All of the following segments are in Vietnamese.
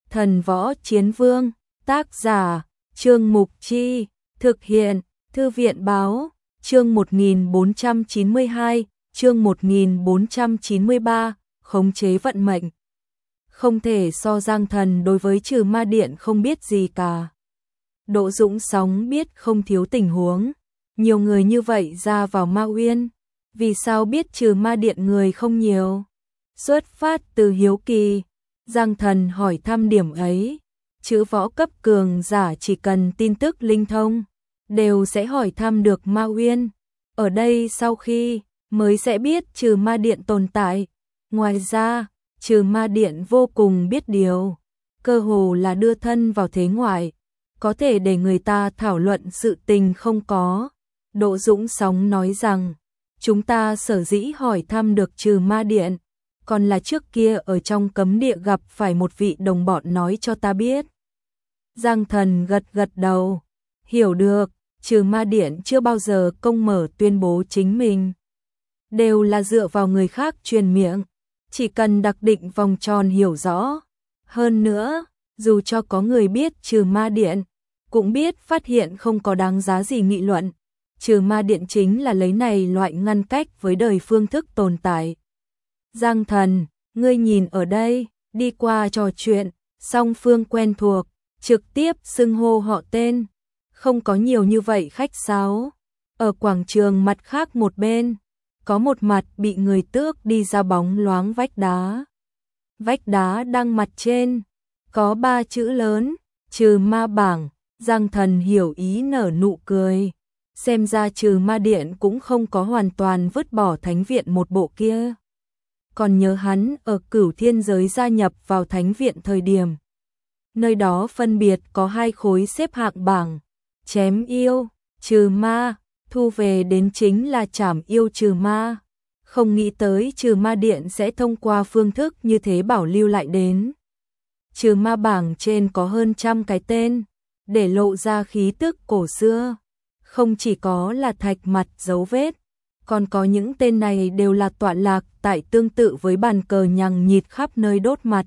Thần Võ Chiến Vương, tác giả, Trương Mục Chi, thực hiện, Thư viện Báo, chương 1492, chương 1493, khống chế vận mệnh. Không thể so Giang Thần đối với Trừ Ma Điện không biết gì cả. Đỗ Dũng Sóng biết không thiếu tình huống, nhiều người như vậy ra vào Ma Uyên, vì sao biết Trừ Ma Điện người không nhiều? Xuất phát từ hiếu kỳ, Giang Thần hỏi thăm điểm ấy, chữ võ cấp cường giả chỉ cần tin tức linh thông, đều sẽ hỏi thăm được Ma Uyên. Ở đây sau khi mới sẽ biết Trừ Ma Điện tồn tại. Ngoài ra, Trừ Ma Điện vô cùng biết điều, cơ hồ là đưa thân vào thế ngoại, có thể để người ta thảo luận sự tình không có. Đỗ Dũng Sóng nói rằng, chúng ta sở dĩ hỏi thăm được Trừ Ma Điện, còn là trước kia ở trong cấm địa gặp phải một vị đồng bọn nói cho ta biết. Giang Thần gật gật đầu, hiểu được, Trừ Ma Điện chưa bao giờ công mở tuyên bố chính mình, đều là dựa vào người khác truyền miệng, chỉ cần đặc định vòng tròn hiểu rõ. Hơn nữa, dù cho có người biết Trừ Ma Điện, cũng biết phát hiện không có đáng giá gì nghị luận. Trừ Ma Điện chính là lấy này loại ngăn cách với đời phương thức tồn tại. Giang Thần, ngươi nhìn ở đây, đi qua trò chuyện, song phương quen thuộc, trực tiếp xưng hô họ tên, không có nhiều như vậy khách sáo. Ở quảng trường mặt khác một bên, có một mặt bị người tước đi ra bóng loáng vách đá. Vách đá đăng mặt trên, có 3 chữ lớn, Trừ Ma Bảng. Giang Thần hiểu ý nở nụ cười, xem ra Trừ Ma Điện cũng không có hoàn toàn vứt bỏ Thánh Viện một bộ kia. Còn nhớ hắn ở Cửu Thiên Giới gia nhập vào Thánh Viện thời điểm, nơi đó phân biệt có 2 khối xếp hạng bảng, chém yêu, trừ ma, thu về đến chính là trảm yêu trừ ma. Không nghĩ tới Trừ Ma Điện sẽ thông qua phương thức như thế bảo lưu lại đến. Trừ ma bảng trên có hơn 100 cái tên, để lộ ra khí tức cổ xưa. Không chỉ có là thạch mặt dấu vết, còn có những tên này đều là tọa lạc tại tương tự với bàn cờ nhằng nhịt khắp nơi đốt mặt.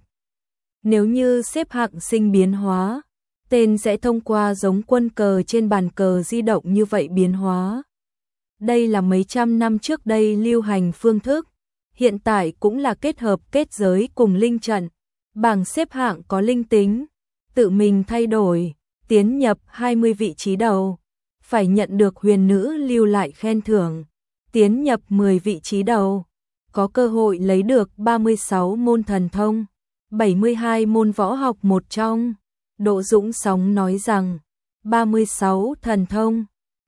Nếu như xếp hạng sinh biến hóa, tên sẽ thông qua giống quân cờ trên bàn cờ di động như vậy biến hóa. Đây là mấy trăm năm trước đây lưu hành phương thức, hiện tại cũng là kết hợp kết giới cùng linh trận. Bảng xếp hạng có linh tính, tự mình thay đổi, tiến nhập 20 vị trí đầu, phải nhận được huyền nữ lưu lại khen thưởng. Tiến nhập 10 vị trí đầu, có cơ hội lấy được 36 môn thần thông, 72 môn võ học một trong. Đỗ Dũng Sóng nói rằng, 36 thần thông,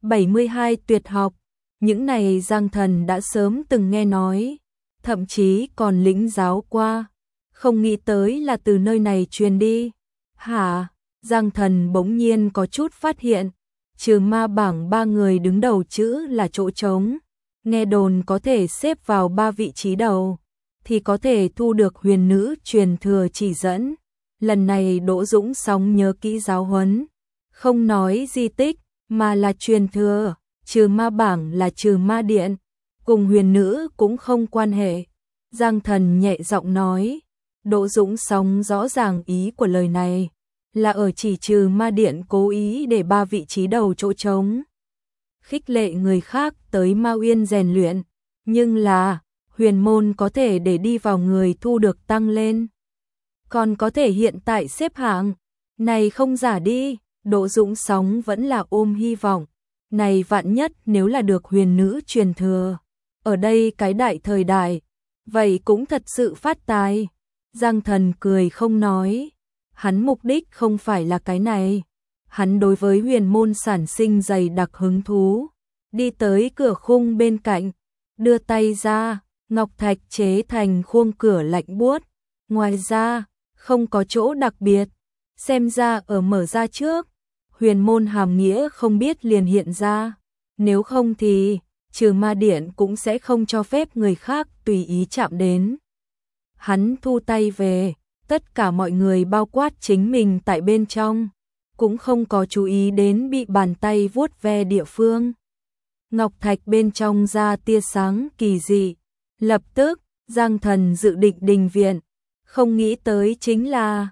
72 tuyệt học, những này Giang Thần đã sớm từng nghe nói, thậm chí còn lĩnh giáo qua, không nghĩ tới là từ nơi này truyền đi. Hả? Giang Thần bỗng nhiên có chút phát hiện, Trừ Ma bảng 3 người đứng đầu chữ là chỗ trống. Nghe đồn có thể xếp vào 3 vị trí đầu, thì có thể thu được huyền nữ truyền thừa chỉ dẫn. Lần này Đỗ Dũng Sóng nhớ kỹ giáo huấn, không nói di tích, mà là truyền thừa. Trừ Ma bảng là Trừ Ma Điện, cùng huyền nữ cũng không quan hệ. Giang Thần nhẹ giọng nói, Đỗ Dũng Sóng rõ ràng ý của lời này, là ở chỉ Trừ Ma Điện cố ý để 3 vị trí đầu chỗ trống, khích lệ người khác tới Ma Uyên rèn luyện, nhưng là huyền môn có thể để đi vào người thu được tăng lên, còn có thể hiện tại xếp hạng này không giả đi. Đỗ Dũng Sóng vẫn là ôm hy vọng, này vạn nhất nếu là được huyền nữ truyền thừa, ở đây cái đại thời đại, vậy cũng thật sự phát tài. Giang Thần cười không nói, hắn mục đích không phải là cái này. Hắn đối với huyền môn sản sinh dày đặc hứng thú, đi tới cửa khung bên cạnh, đưa tay ra, ngọc thạch chế thành khuôn cửa lạnh buốt. Ngoài ra, không có chỗ đặc biệt, xem ra ở mở ra trước, huyền môn hàm nghĩa không biết liền hiện ra, nếu không thì Trừ Ma Điện cũng sẽ không cho phép người khác tùy ý chạm đến. Hắn thu tay về, tất cả mọi người bao quát chính mình tại bên trong, cũng không có chú ý đến bị bàn tay vuốt ve địa phương. Ngọc thạch bên trong ra tia sáng kỳ dị, lập tức Giang Thần dự định đình viện, không nghĩ tới chính là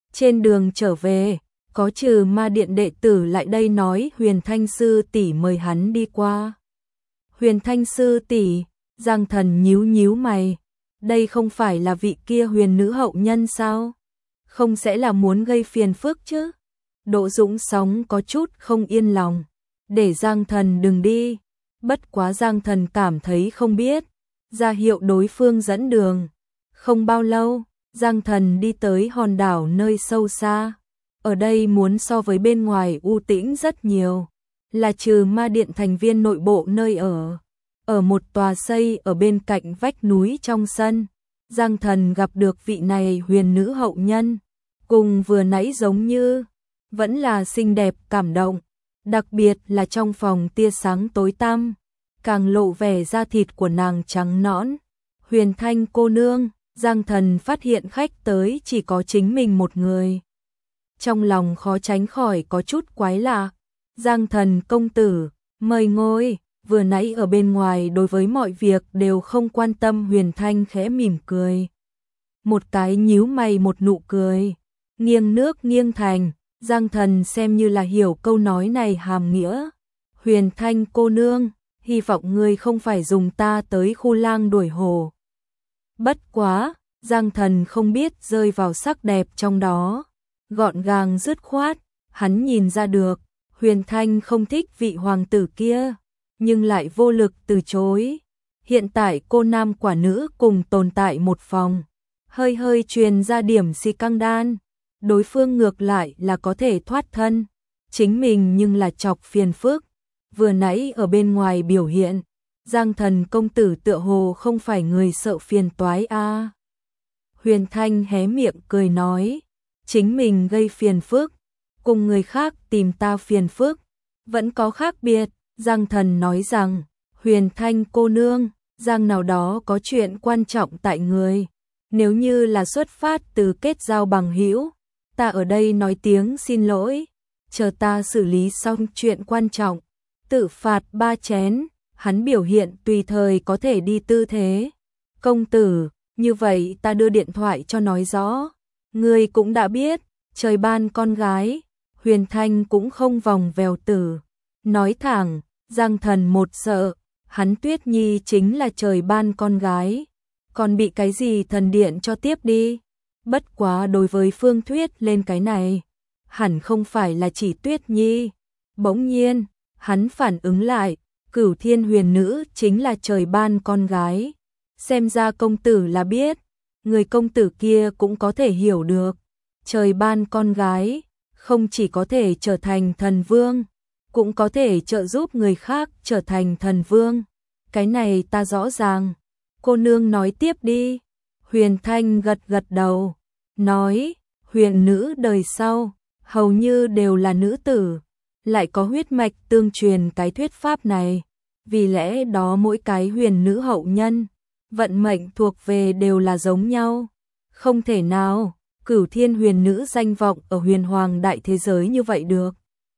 Trên đường trở về, có Trừ Ma Điện đệ tử lại đây nói Huyền Thanh sư tỷ mời hắn đi qua. Huyền Thanh sư tỷ, Giang Thần nhíu nhíu mày, đây không phải là vị kia huyền nữ hậu nhân sao? Không sẽ là muốn gây phiền phức chứ? Đỗ Dũng Sóng có chút không yên lòng, để Giang Thần đừng đi. Bất quá Giang Thần cảm thấy không biết, ra hiệu đối phương dẫn đường. Không bao lâu, Giang Thần đi tới hòn đảo nơi sâu xa. Ở đây muốn so với bên ngoài u tĩnh rất nhiều, là Trừ Ma Điện thành viên nội bộ nơi ở. Ở một tòa xây ở bên cạnh vách núi trong sân, Giang Thần gặp được vị này huyền nữ hậu nhân, cùng vừa nãy giống như, vẫn là xinh đẹp cảm động, đặc biệt là trong phòng tia sáng tối tăm, càng lộ vẻ da thịt của nàng trắng nõn. Huyền Thanh cô nương, Giang Thần phát hiện khách tới chỉ có chính mình một người. Trong lòng khó tránh khỏi có chút quái lạ. Giang Thần công tử, mời ngồi. Vừa nãy ở bên ngoài đối với mọi việc đều không quan tâm. Huyền Thanh khẽ mỉm cười. Một cái nhíu mày một nụ cười. Nghiêng nước nghiêng thành, Giang Thần xem như là hiểu câu nói này hàm nghĩa. Huyền Thanh cô nương, hy vọng ngươi không phải dùng ta tới khu lang đuổi hổ. Bất quá, Giang Thần không biết rơi vào sắc đẹp trong đó. Gọn gàng dứt khoát, hắn nhìn ra được, Huyền Thanh không thích vị hoàng tử kia, nhưng lại vô lực từ chối. Hiện tại cô nam quả nữ cùng tồn tại một phòng, hơi hơi truyền ra điểm si căng đan, đối phương ngược lại là có thể thoát thân, chính mình nhưng là chọc phiền phức. Vừa nãy ở bên ngoài biểu hiện, Giang Thần công tử tựa hồ không phải người sợ phiền toái a. Huyền Thanh hé miệng cười nói, chính mình gây phiền phức, cùng người khác tìm ta phiền phức, vẫn có khác biệt. Giang Thần nói rằng, Huyền Thanh cô nương, Giang nào đó có chuyện quan trọng tại người, nếu như là xuất phát từ kết giao bằng hữu, ta ở đây nói tiếng xin lỗi, chờ ta xử lý xong chuyện quan trọng, tự phạt 3 chén. Hắn biểu hiện tùy thời có thể đi tư thế. Công tử, như vậy ta đưa điện thoại cho nói rõ. Ngươi cũng đã biết, trời ban con gái, Huyền Thanh cũng không vòng vèo tử. Nói thẳng, Giang Thần một sợ, hắn Tuyết Nhi chính là trời ban con gái. Còn bị cái gì thần điện cho tiếp đi. Bất quá đối với Phương Thuyết lên cái này, hẳn không phải là chỉ Tuyết Nhi. Bỗng nhiên, hắn phản ứng lại. Cửu Thiên huyền nữ chính là trời ban con gái. Xem ra công tử là biết, người công tử kia cũng có thể hiểu được. Trời ban con gái, không chỉ có thể trở thành thần vương, cũng có thể trợ giúp người khác trở thành thần vương. Cái này ta rõ ràng. Cô nương nói tiếp đi. Huyền Thanh gật gật đầu, nói, huyền nữ đời sau, hầu như đều là nữ tử. Lại có huyết mạch tương truyền cái thuyết pháp này, vì lẽ đó mỗi cái huyền nữ hậu nhân, vận mệnh thuộc về đều là giống nhau. Không thể nào, Cửu Thiên huyền nữ danh vọng ở huyền hoàng đại thế giới như vậy được.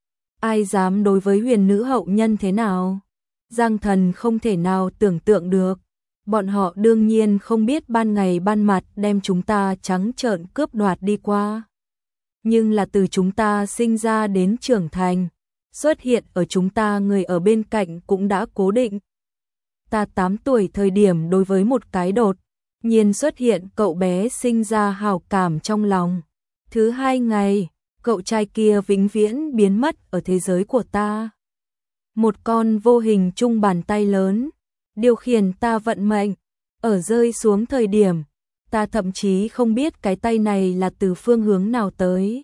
Ai dám đối với huyền nữ hậu nhân thế nào? Giang Thần không thể nào tưởng tượng được. Bọn họ đương nhiên không biết ban ngày ban mặt đem chúng ta trắng trợn cướp đoạt đi qua. Nhưng là từ chúng ta sinh ra đến trưởng thành, xuất hiện ở chúng ta người ở bên cạnh cũng đã cố định. Ta 8 tuổi thời điểm đối với một cái đột nhiên xuất hiện cậu bé sinh ra hào cảm trong lòng. Thứ 2 ngày, cậu trai kia vĩnh viễn biến mất ở thế giới của ta. Một con vô hình chung bàn tay lớn, điều khiển ta vận mệnh, ở rơi xuống thời điểm, ta thậm chí không biết cái tay này là từ phương hướng nào tới.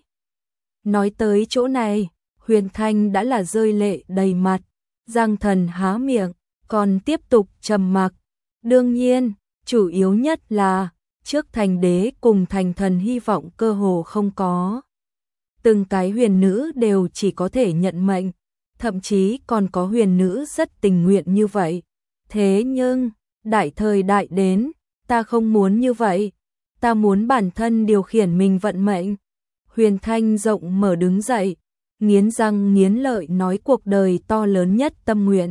Nói tới chỗ này, Huyền Thanh đã là rơi lệ đầy mặt, Giang Thần há miệng, còn tiếp tục trầm mặc. Đương nhiên, chủ yếu nhất là, trước thành đế cùng thành thần hy vọng cơ hồ không có. Từng cái huyền nữ đều chỉ có thể nhận mệnh, thậm chí còn có huyền nữ rất tình nguyện như vậy. Thế nhưng, đại thời đại đến, ta không muốn như vậy, ta muốn bản thân điều khiển mình vận mệnh. Huyền Thanh rộng mở đứng dậy, nghiến răng nghiến lợi nói cuộc đời to lớn nhất tâm nguyện.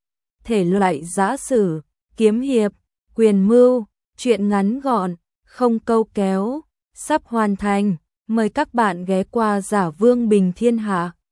Thể loại giã sử, kiếm hiệp, quyền mưu, chuyện ngắn gọn, không câu kéo, sắp hoàn thành. Mời các bạn ghé qua Giả Vương Bình Thiên Hạ.